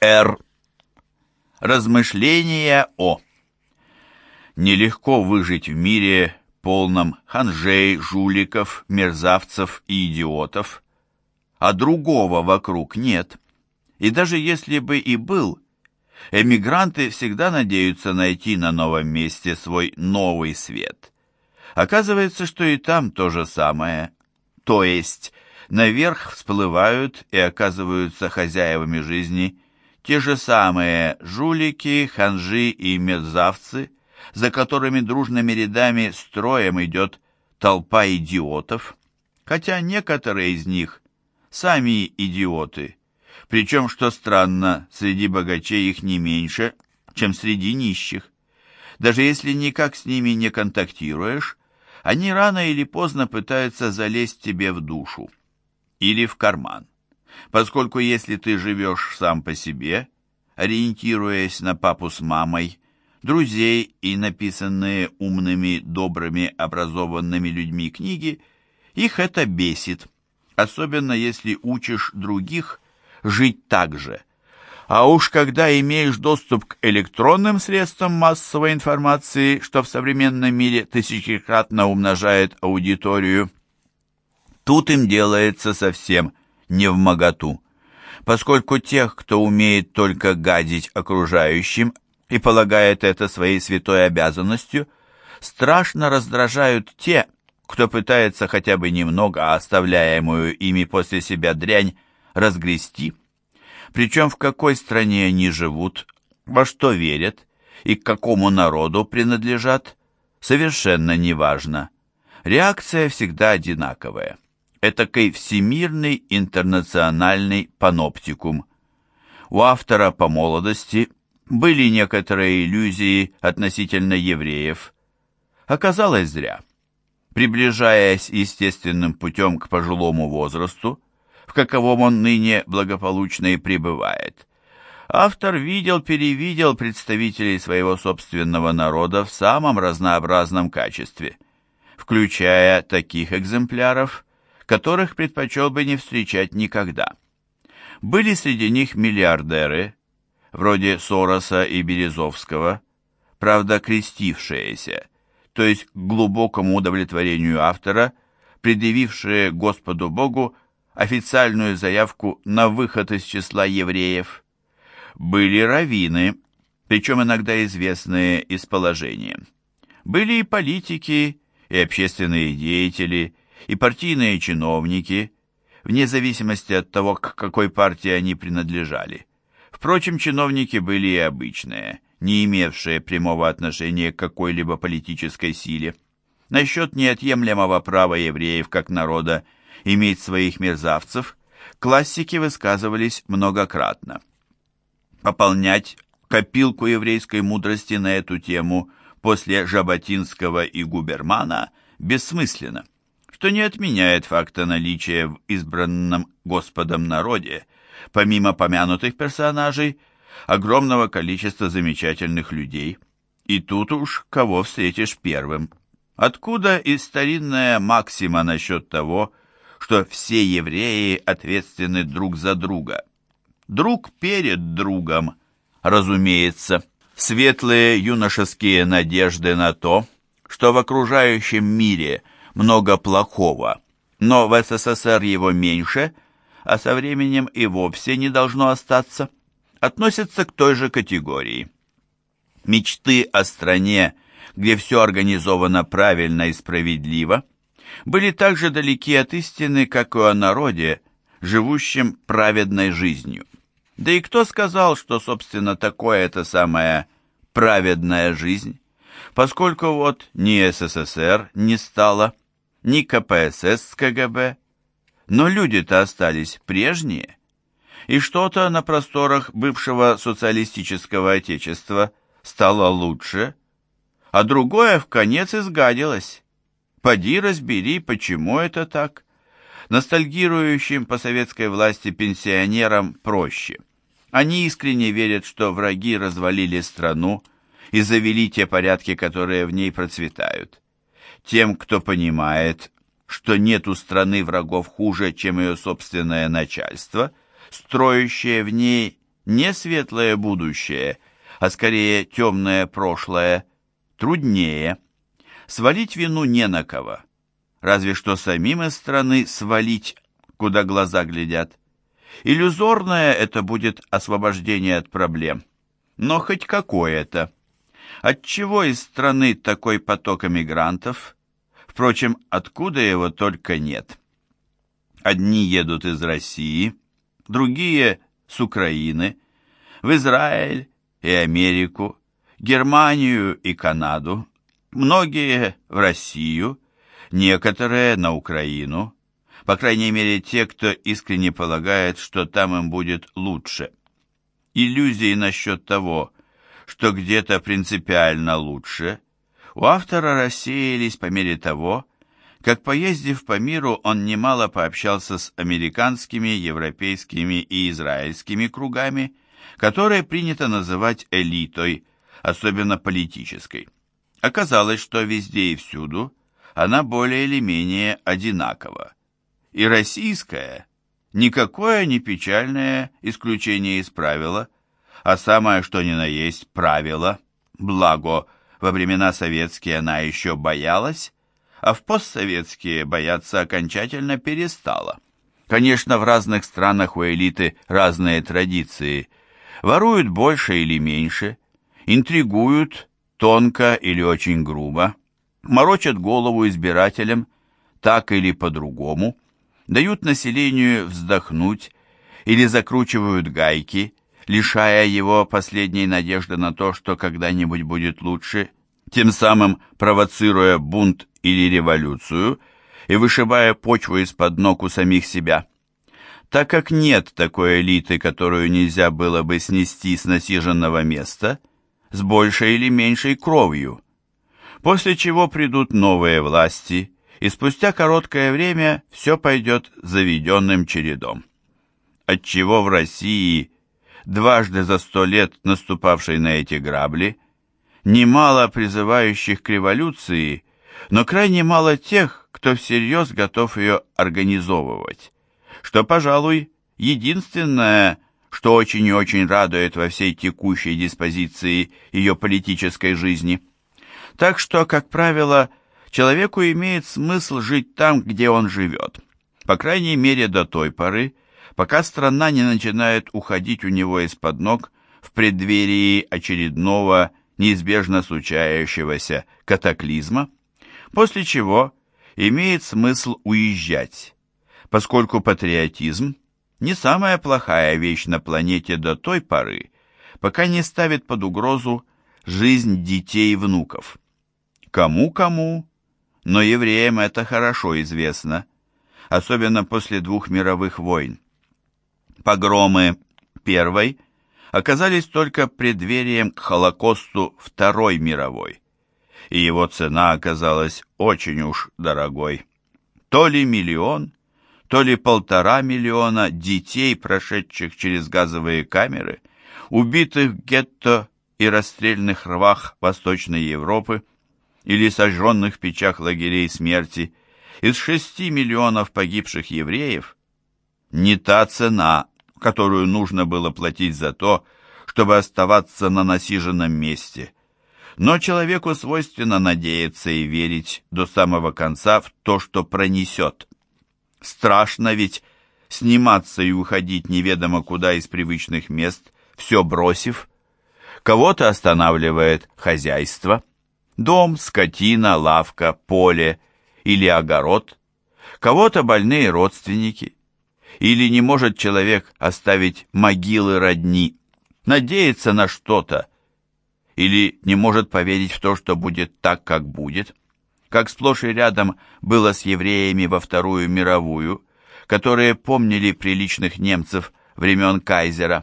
Р. Размышления о. Нелегко выжить в мире, полном ханжей, жуликов, мерзавцев и идиотов, а другого вокруг нет. И даже если бы и был, эмигранты всегда надеются найти на новом месте свой новый свет. Оказывается, что и там то же самое. То есть наверх всплывают и оказываются хозяевами жизни те же самые жулики, ханжи и мерзавцы, за которыми дружными рядами строем идет толпа идиотов, хотя некоторые из них сами идиоты, причем, что странно, среди богачей их не меньше, чем среди нищих. Даже если никак с ними не контактируешь, они рано или поздно пытаются залезть тебе в душу или в карман, поскольку если ты живешь сам по себе, ориентируясь на папу с мамой, друзей и написанные умными, добрыми, образованными людьми книги, их это бесит, особенно если учишь других жить так же. А уж когда имеешь доступ к электронным средствам массовой информации, что в современном мире тысячекратно умножает аудиторию, тут им делается совсем невмоготу, поскольку тех, кто умеет только гадить окружающим и полагает это своей святой обязанностью, страшно раздражают те, кто пытается хотя бы немного оставляемую ими после себя дрянь разгрести. Причем в какой стране они живут, во что верят и к какому народу принадлежат, совершенно неважно. Реакция всегда одинаковая. Этакий всемирный интернациональный паноптикум. У автора по молодости были некоторые иллюзии относительно евреев. Оказалось зря. Приближаясь естественным путем к пожилому возрасту, в каковом он ныне благополучно и пребывает, автор видел-перевидел представителей своего собственного народа в самом разнообразном качестве, включая таких экземпляров, которых предпочел бы не встречать никогда. Были среди них миллиардеры, вроде Сороса и Березовского, правда крестившиеся, то есть к глубокому удовлетворению автора, предъявившие Господу Богу официальную заявку на выход из числа евреев. Были раввины, причем иногда известные из положения. Были и политики, и общественные деятели, и партийные чиновники, вне зависимости от того, к какой партии они принадлежали. Впрочем, чиновники были и обычные, не имевшие прямого отношения к какой-либо политической силе. Насчет неотъемлемого права евреев как народа иметь своих мерзавцев классики высказывались многократно. Пополнять копилку еврейской мудрости на эту тему после Жаботинского и Губермана бессмысленно, что не отменяет факта наличия в избранном Господом народе, помимо помянутых персонажей, огромного количества замечательных людей, и тут уж кого встретишь первым. Откуда и старинная максима насчет того, что все евреи ответственны друг за друга? Друг перед другом, разумеется. Светлые юношеские надежды на то, что в окружающем мире много плохого, но в СССР его меньше, а со временем и вовсе не должно остаться, относятся к той же категории. Мечты о стране, где все организовано правильно и справедливо, были так же далеки от истины, как и о народе, живущем праведной жизнью. Да и кто сказал, что, собственно, такое это самая праведная жизнь, поскольку вот ни СССР не стало, ни КПСС с КГБ, но люди-то остались прежние, и что-то на просторах бывшего социалистического отечества стало лучше, а другое вконец изгадилось. Поди разбери, почему это так. Ностальгирующим по советской власти пенсионерам проще. Они искренне верят, что враги развалили страну и завели те порядки, которые в ней процветают. Тем, кто понимает, что нет у страны врагов хуже, чем ее собственное начальство, строящее в ней не светлое будущее, а скорее темное прошлое, труднее. Свалить вину не на кого, разве что самим из страны свалить, куда глаза глядят. Иллюзорное это будет освобождение от проблем, но хоть какое-то. Отчего из страны такой поток эмигрантов? Впрочем, откуда его только нет. Одни едут из России, другие с Украины, в Израиль и Америку, Германию и Канаду, многие в Россию, некоторые на Украину, по крайней мере те, кто искренне полагает, что там им будет лучше. Иллюзии насчет того, что где-то принципиально лучше, у автора рассеялись по мере того, как, поездив по миру, он немало пообщался с американскими, европейскими и израильскими кругами, которые принято называть элитой, особенно политической. Оказалось, что везде и всюду она более или менее одинакова. И российская – никакое не печальное исключение из правила, а самое что ни на есть правило, благо во времена советские она еще боялась, а в постсоветские бояться окончательно перестала. Конечно, в разных странах у элиты разные традиции. Воруют больше или меньше, интригуют тонко или очень грубо, морочат голову избирателям так или по-другому, дают населению вздохнуть или закручивают гайки, лишая его последней надежды на то, что когда-нибудь будет лучше, тем самым провоцируя бунт или революцию и вышибая почву из-под ног у самих себя. Так как нет такой элиты, которую нельзя было бы снести с насиженного места, с большей или меньшей кровью, после чего придут новые власти, и спустя короткое время все пойдет заведенным чередом. Отчего в России, дважды за 100 лет наступавшей на эти грабли, немало призывающих к революции, но крайне мало тех, кто всерьез готов ее организовывать, что, пожалуй, единственное, что очень и очень радует во всей текущей диспозиции ее политической жизни. Так что, как правило, человеку имеет смысл жить там, где он живет, по крайней мере до той поры, пока страна не начинает уходить у него из-под ног в преддверии очередного, неизбежно случающегося катаклизма, после чего имеет смысл уезжать, поскольку патриотизм не самая плохая вещь на планете до той поры, пока не ставит под угрозу жизнь детей и внуков. Кому-кому, но евреям это хорошо известно, особенно после 2 мировых войн. Погромы Первой оказались только преддверием к Холокосту Второй мировой, и его цена оказалась очень уж дорогой. То ли 1 миллион, то ли 1,5 миллиона детей, прошедших через газовые камеры, убитых в гетто и расстрельных рвах Восточной Европы, или сожженных в печах лагерей смерти, из 6 миллионов погибших евреев, не та цена, которую нужно было платить за то, чтобы оставаться на насиженном месте. Но человеку свойственно надеяться и верить до самого конца в то, что пронесет. Страшно ведь сниматься и уходить неведомо куда из привычных мест, все бросив. Кого-то останавливает хозяйство, дом, скотина, лавка, поле или огород, кого-то больные родственники. Или не может человек оставить могилы родни, надеяться на что-то, или не может поверить в то, что будет так, как будет, как сплошь и рядом было с евреями во Вторую мировую, которые помнили приличных немцев времен кайзера.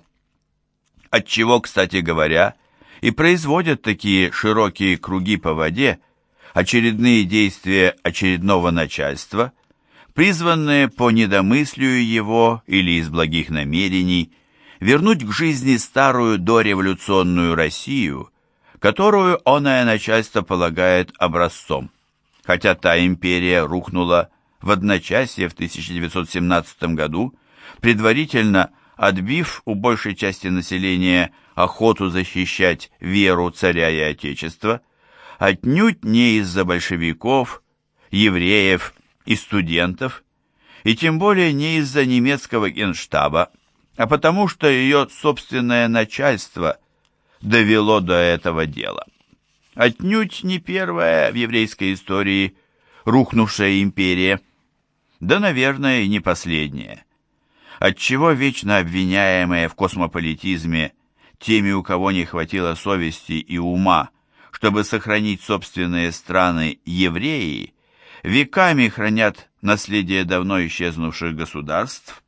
Отчего, кстати говоря, и производят такие широкие круги по воде очередные действия очередного начальства, призванные по недомыслию его или из благих намерений вернуть к жизни старую дореволюционную Россию, которую оное начальство полагает образцом, хотя та империя рухнула в одночасье в 1917 году, предварительно отбив у большей части населения охоту защищать веру царя и отечества, отнюдь не из-за большевиков, евреев и студентов, и тем более не из-за немецкого генштаба, а потому что ее собственное начальство довело до этого дела. Отнюдь не первая в еврейской истории рухнувшая империя, да, наверное, и не последняя. Отчего вечно обвиняемые в космополитизме теми, у кого не хватило совести и ума, чтобы сохранить собственные страны, евреи, веками хранят наследие давно исчезнувших государств,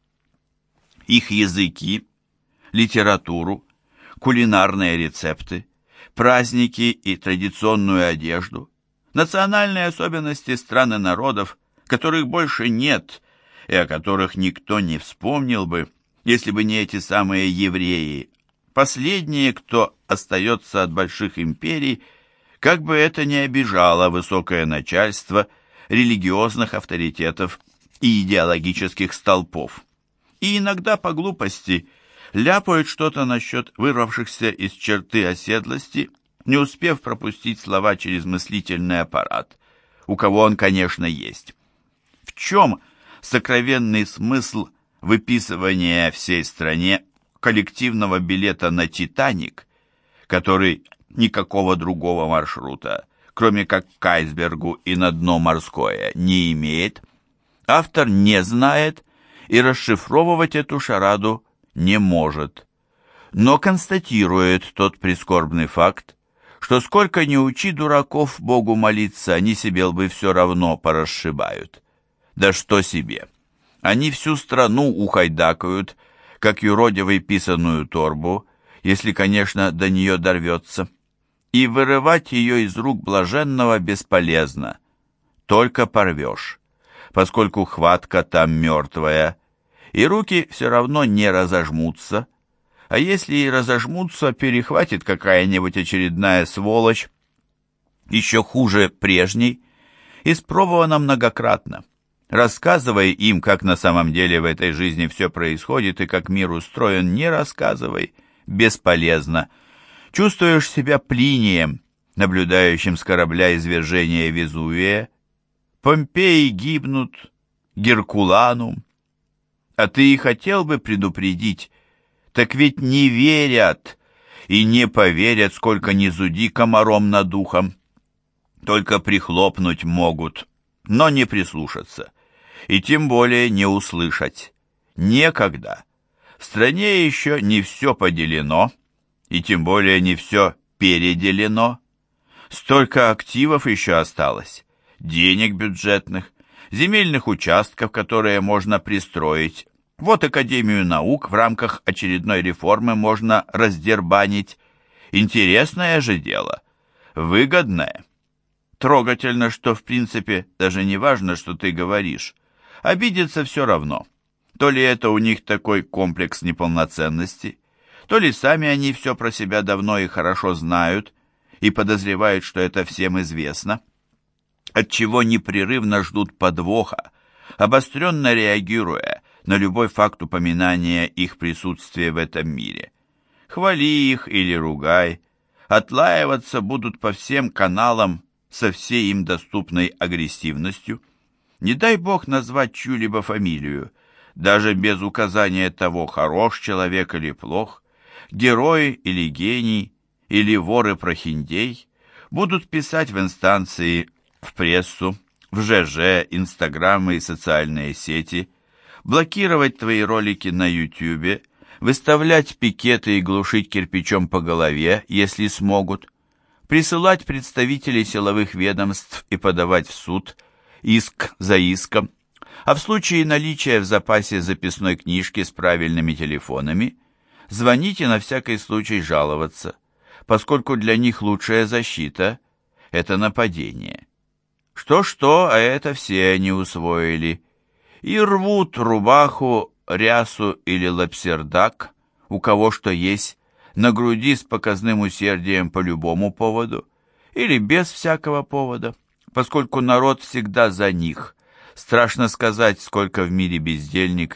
их языки, литературу, кулинарные рецепты, праздники и традиционную одежду, национальные особенности стран и народов, которых больше нет и о которых никто не вспомнил бы, если бы не эти самые евреи, последние, кто остается от больших империй, как бы это ни обижало высокое начальство, религиозных авторитетов и идеологических столпов. И иногда по глупости ляпают что-то насчет вырвавшихся из черты оседлости, не успев пропустить слова через мыслительный аппарат, у кого он, конечно, есть. В чем сокровенный смысл выписывания всей стране коллективного билета на «Титаник», который никакого другого маршрута, кроме как к айсбергу и на дно морское, не имеет, автор не знает и расшифровывать эту шараду не может, но констатирует тот прискорбный факт, что сколько ни учи дураков Богу молиться, они себе лбы все равно порасшибают. Да что себе! Они всю страну ухайдакают, как юродивый писаную торбу, если, конечно, до нее дорвется. И вырывать ее из рук блаженного бесполезно, только порвешь, поскольку хватка там мертвая, и руки все равно не разожмутся, а если и разожмутся, перехватит какая-нибудь очередная сволочь, еще хуже прежней, испробовано многократно. Рассказывай им, как на самом деле в этой жизни все происходит и как мир устроен, не рассказывай, бесполезно. Чувствуешь себя Плинием, наблюдающим с корабля извержения Везувия. Помпеи гибнут, Геркуланум. А ты и хотел бы предупредить, так ведь не верят и не поверят, сколько ни зуди комаром над ухом. Только прихлопнуть могут, но не прислушаться, и тем более не услышать. Некогда. В стране еще не все поделено, и тем более не все переделено. Столько активов еще осталось, денег бюджетных, земельных участков, которые можно пристроить. Вот Академию наук в рамках очередной реформы можно раздербанить. Интересное же дело, выгодное. Трогательно, что в принципе даже не важно, что ты говоришь. Обидеться все равно. То ли это у них такой комплекс неполноценности, то ли сами они все про себя давно и хорошо знают и подозревают, что это всем известно, отчего непрерывно ждут подвоха, обостренно реагируя на любой факт упоминания их присутствия в этом мире. Хвали их или ругай, отлаиваться будут по всем каналам со всей им доступной агрессивностью. Не дай бог назвать чью-либо фамилию, даже без указания того, хорош человек или плох, герой или гений, или вор и прохиндей, будут писать в инстанции, в прессу, в ЖЖ, инстаграмы и социальные сети, блокировать твои ролики на ютюбе, выставлять пикеты и глушить кирпичом по голове, если смогут, присылать представителей силовых ведомств и подавать в суд, иск за иском, а в случае наличия в запасе записной книжки с правильными телефонами, звоните на всякий случай жаловаться, поскольку для них лучшая защита – это нападение. Что-что, а это все они усвоили. И рвут рубаху, рясу или лапсердак, у кого что есть, на груди с показным усердием по любому поводу или без всякого повода, поскольку народ всегда за них. Страшно сказать, сколько в мире бездельников,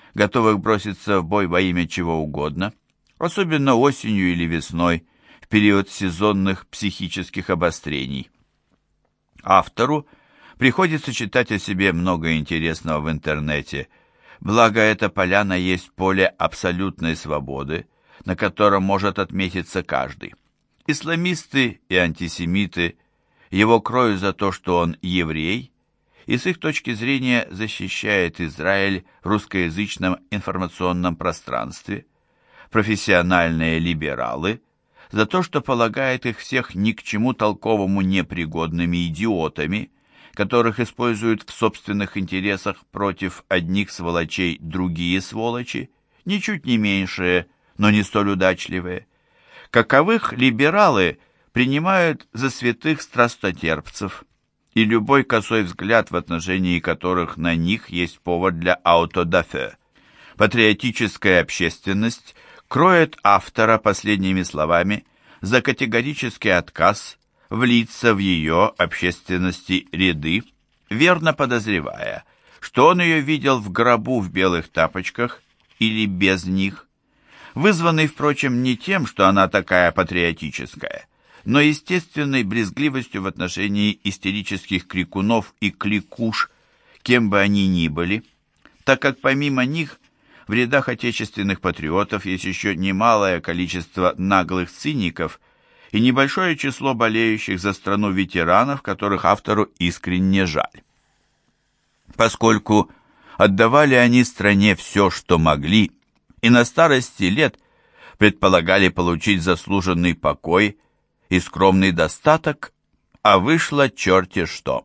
готовых броситься в бой во имя чего угодно, особенно осенью или весной, в период сезонных психических обострений. Автору приходится читать о себе много интересного в интернете, благо эта поляна есть поле абсолютной свободы, на котором может отметиться каждый. Исламисты и антисемиты его кроют за то, что он еврей, и с их точки зрения защищает Израиль в русскоязычном информационном пространстве. Профессиональные либералы за то, что полагает их всех ни к чему толковому непригодными идиотами, которых используют в собственных интересах против одних сволочей другие сволочи, ничуть не меньшие, но не столь удачливые. Каковых либералы принимают за святых страстотерпцев, и любой косой взгляд, в отношении которых на них есть повод для аутодафе. Патриотическая общественность кроет автора последними словами за категорический отказ влиться в ее общественности ряды, верно подозревая, что он ее видел в гробу в белых тапочках или без них, вызванный, впрочем, не тем, что она такая патриотическая, но естественной брезгливостью в отношении истерических крикунов и кликуш, кем бы они ни были, так как помимо них в рядах отечественных патриотов есть еще немалое количество наглых циников и небольшое число болеющих за страну ветеранов, которых автору искренне жаль. Поскольку отдавали они стране все, что могли, и на старости лет предполагали получить заслуженный покой и скромный достаток, а вышло черти что.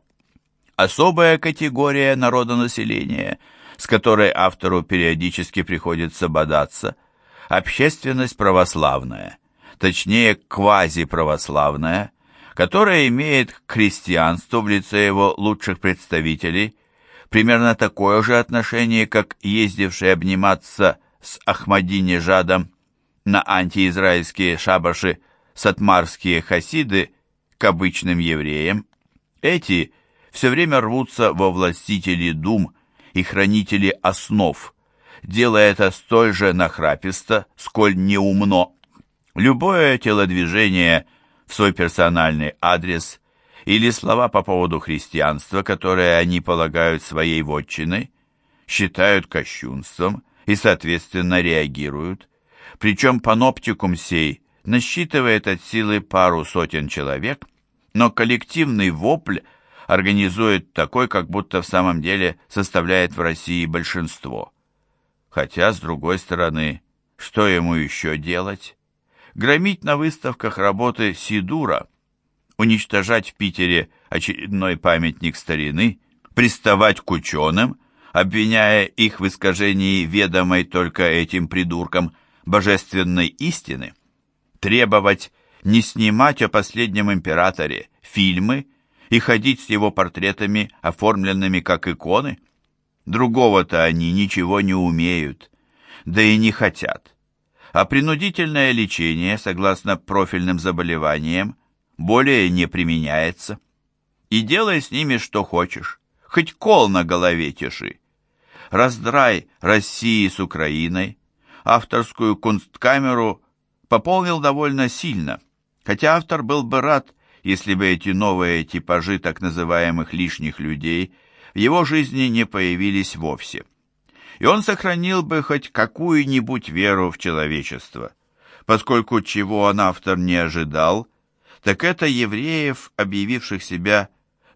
Особая категория народонаселения, с которой автору периодически приходится бодаться, общественность православная, точнее квазиправославная, которая имеет к христианству в лице его лучших представителей примерно такое же отношение, как ездившие обниматься с Ахмадинежадом на антиизраильские шабаши сатмарские хасиды к обычным евреям. Эти все время рвутся во властители дум и хранители основ, делая это столь же нахраписто, сколь неумно. Любое телодвижение в свой персональный адрес или слова по поводу христианства, которые они полагают своей вотчиной, считают кощунством и, соответственно, реагируют. Причем паноптикум сей насчитывает от силы пару сотен человек, но коллективный вопль организует такой, как будто в самом деле составляет в России большинство. Хотя, с другой стороны, что ему еще делать? Громить на выставках работы Сидура, уничтожать в Питере очередной памятник старины, приставать к ученым, обвиняя их в искажении ведомой только этим придуркам божественной истины, требовать не снимать о последнем императоре фильмы и ходить с его портретами, оформленными как иконы. Другого-то они ничего не умеют, да и не хотят. А принудительное лечение, согласно профильным заболеваниям, более не применяется. И делай с ними что хочешь, хоть кол на голове теши. Раздрай России с Украиной авторскую кунсткамеру пополнил довольно сильно, хотя автор был бы рад, если бы эти новые типажи так называемых лишних людей в его жизни не появились вовсе. И он сохранил бы хоть какую-нибудь веру в человечество, поскольку чего он, автор, не ожидал, так это евреев, объявивших себя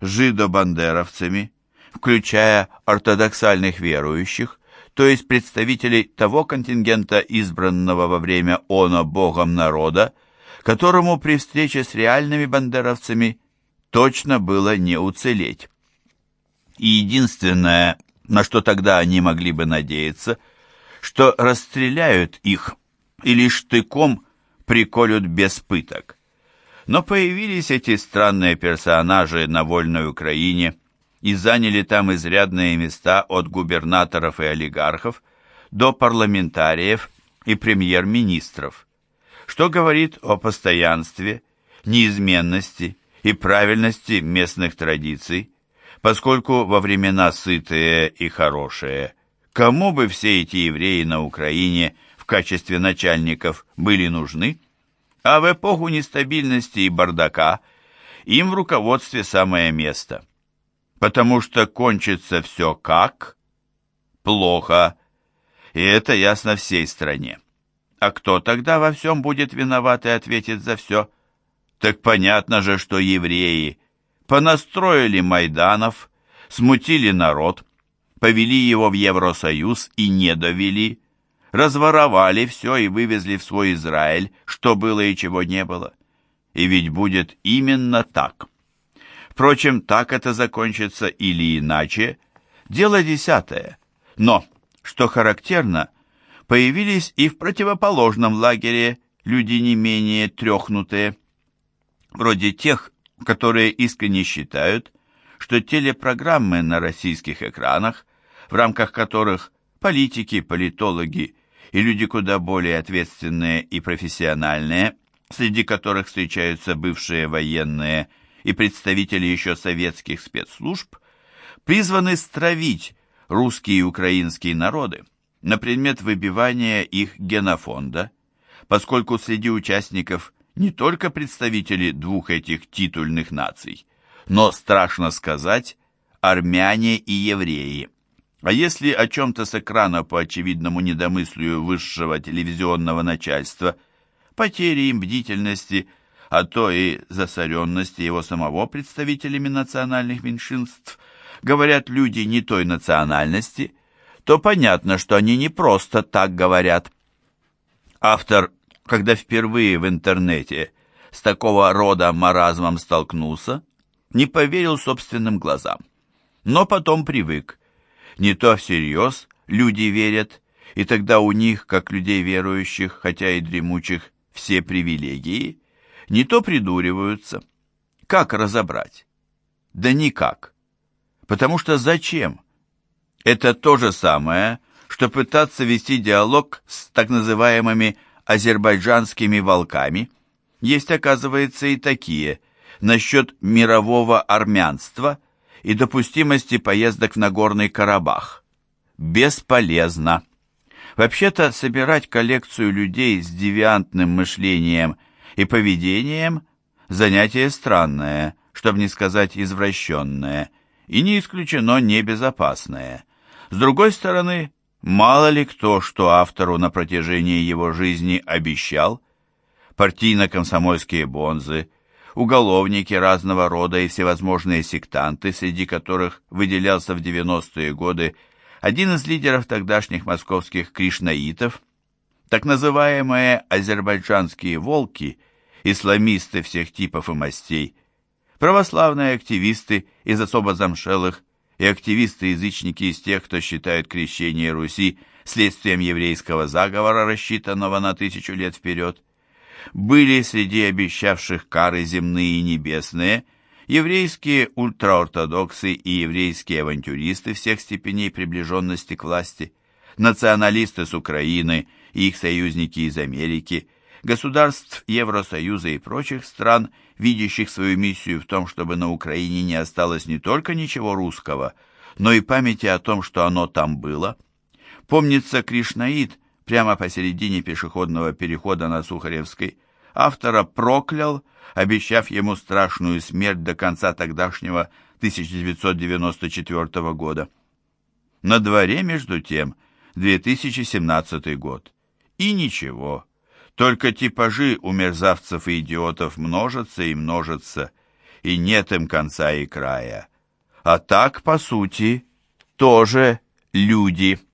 жидо-бандеровцами, включая ортодоксальных верующих, то есть представителей того контингента, избранного во время оно Богом народа, которому при встрече с реальными бандеровцами точно было не уцелеть. И единственное, на что тогда они могли бы надеяться, что расстреляют их или штыком приколют без пыток. Но появились эти странные персонажи на вольной Украине и заняли там изрядные места от губернаторов и олигархов до парламентариев и премьер-министров, что говорит о постоянстве, неизменности и правильности местных традиций, поскольку во времена сытые и хорошие Кому бы все эти евреи на Украине в качестве начальников были нужны? А в эпоху нестабильности и бардака им в руководстве самое место. Потому что кончится все как? Плохо. И это ясно всей стране. А кто тогда во всем будет виноват и ответит за все? Так понятно же, что евреи понастроили майданов, смутили народ, повели его в Евросоюз и не довели, разворовали все и вывезли в свой Израиль, что было и чего не было. И ведь будет именно так. Впрочем, так это закончится или иначе, дело десятое. Но, что характерно, появились и в противоположном лагере люди не менее трёхнутые, вроде тех, которые искренне считают, что телепрограммы на российских экранах, в рамках которых политики, политологи и люди куда более ответственные и профессиональные, среди которых встречаются бывшие военные и представители еще советских спецслужб, призваны стравить русские и украинские народы на предмет выбивания их генофонда, поскольку среди участников не только представители двух этих титульных наций, но, страшно сказать, армяне и евреи. А если о чем-то с экрана по очевидному недомыслию высшего телевизионного начальства, потери им бдительности, а то и засоренности его самого представителями национальных меньшинств, говорят люди не той национальности, то понятно, что они не просто так говорят. Автор, когда впервые в интернете с такого рода маразмом столкнулся, не поверил собственным глазам. Но потом привык. Не то всерьез люди верят, и тогда у них, как людей верующих, хотя и дремучих, все привилегии, не то придуриваются. Как разобрать? Да никак. Потому что зачем? Это то же самое, что пытаться вести диалог с так называемыми азербайджанскими волками. Есть, оказывается, и такие, насчет мирового армянства и допустимости поездок в Нагорный Карабах. Бесполезно. Вообще-то собирать коллекцию людей с девиантным мышлением и поведением – занятие странное, чтобы не сказать извращенное, и не исключено небезопасное. С другой стороны, мало ли кто, что автору на протяжении его жизни обещал. Партийно-комсомольские бонзы, уголовники разного рода и всевозможные сектанты, среди которых выделялся в 90-е годы один из лидеров тогдашних московских кришнаитов, так называемые азербайджанские волки, исламисты всех типов и мастей, православные активисты из особо замшелых и активисты-язычники из тех, кто считает крещение Руси следствием еврейского заговора, рассчитанного на 1000 лет вперед. Были среди обещавших кары земные и небесные еврейские ультраортодоксы и еврейские авантюристы всех степеней приближенности к власти, националисты с Украины и их союзники из Америки, государств Евросоюза и прочих стран, видящих свою миссию в том, чтобы на Украине не осталось не только ничего русского, но и памяти о том, что оно там было. Помнится, кришнаит прямо посередине пешеходного перехода на Сухаревской автора проклял, обещав ему страшную смерть до конца тогдашнего 1994 года. На дворе, между тем, 2017 год. И ничего, только типажи у мерзавцев и идиотов множатся и множатся, и нет им конца и края. А так, по сути, тоже люди.